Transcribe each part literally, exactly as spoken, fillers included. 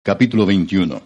Capítulo veintiuno.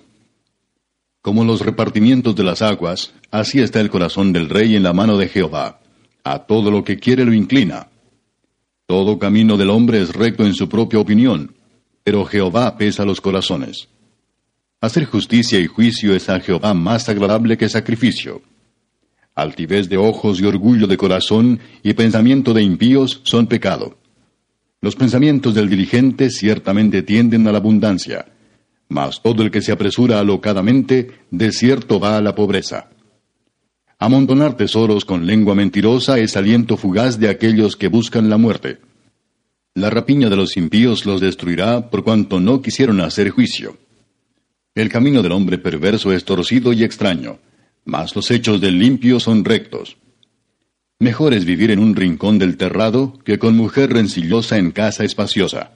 Como los repartimientos de las aguas, así está el corazón del rey en la mano de Jehová. A todo lo que quiere lo inclina. Todo camino del hombre es recto en su propia opinión, pero Jehová pesa los corazones. Hacer justicia y juicio es a Jehová más agradable que sacrificio. Altivez de ojos y orgullo de corazón y pensamiento de impíos son pecado. Los pensamientos del diligente ciertamente tienden a la abundancia, mas todo el que se apresura alocadamente, de cierto va a la pobreza. Amontonar tesoros con lengua mentirosa es aliento fugaz de aquellos que buscan la muerte. La rapiña de los impíos los destruirá por cuanto no quisieron hacer juicio. El camino del hombre perverso es torcido y extraño, mas los hechos del limpio son rectos. Mejor es vivir en un rincón del terrado que con mujer rencillosa en casa espaciosa.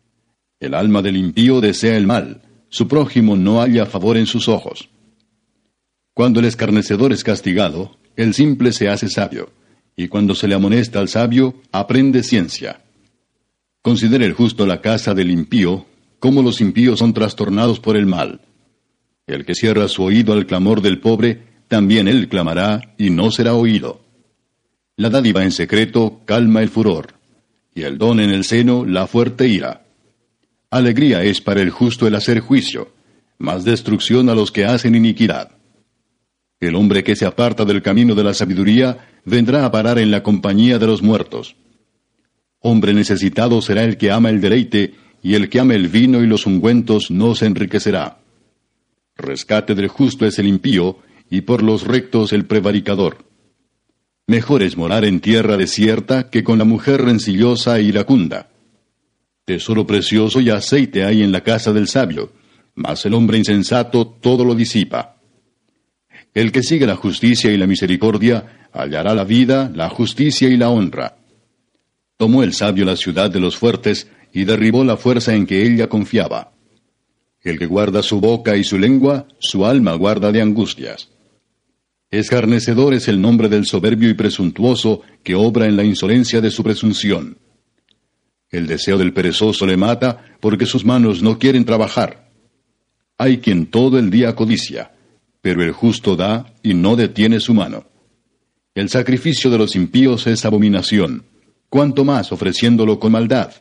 El alma del impío desea el mal, su prójimo no halla favor en sus ojos. Cuando el escarnecedor es castigado, el simple se hace sabio, y cuando se le amonesta al sabio, aprende ciencia. Considera el justo la casa del impío, cómo los impíos son trastornados por el mal. El que cierra su oído al clamor del pobre, también él clamará, y no será oído. La dádiva en secreto calma el furor, y el don en el seno la fuerte ira. Alegría es para el justo el hacer juicio, mas destrucción a los que hacen iniquidad. El hombre que se aparta del camino de la sabiduría vendrá a parar en la compañía de los muertos. Hombre necesitado será el que ama el deleite, y el que ama el vino y los ungüentos no se enriquecerá. Rescate del justo es el impío, y por los rectos el prevaricador. Mejor es morar en tierra desierta que con la mujer rencillosa e iracunda. Tesoro precioso y aceite hay en la casa del sabio, mas el hombre insensato todo lo disipa. El que sigue la justicia y la misericordia hallará la vida, la justicia y la honra. Tomó el sabio la ciudad de los fuertes y derribó la fuerza en que ella confiaba. El que guarda su boca y su lengua, su alma guarda de angustias. Escarnecedor es el nombre del soberbio y presuntuoso que obra en la insolencia de su presunción. El deseo del perezoso le mata porque sus manos no quieren trabajar. Hay quien todo el día codicia, pero el justo da y no detiene su mano. El sacrificio de los impíos es abominación, cuanto más ofreciéndolo con maldad.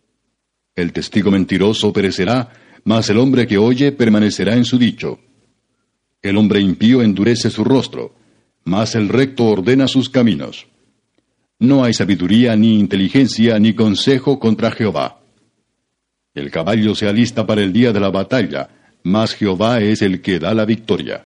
El testigo mentiroso perecerá, mas el hombre que oye permanecerá en su dicho. El hombre impío endurece su rostro, mas el recto ordena sus caminos. No hay sabiduría, ni inteligencia, ni consejo contra Jehová. El caballo se alista para el día de la batalla, mas Jehová es el que da la victoria.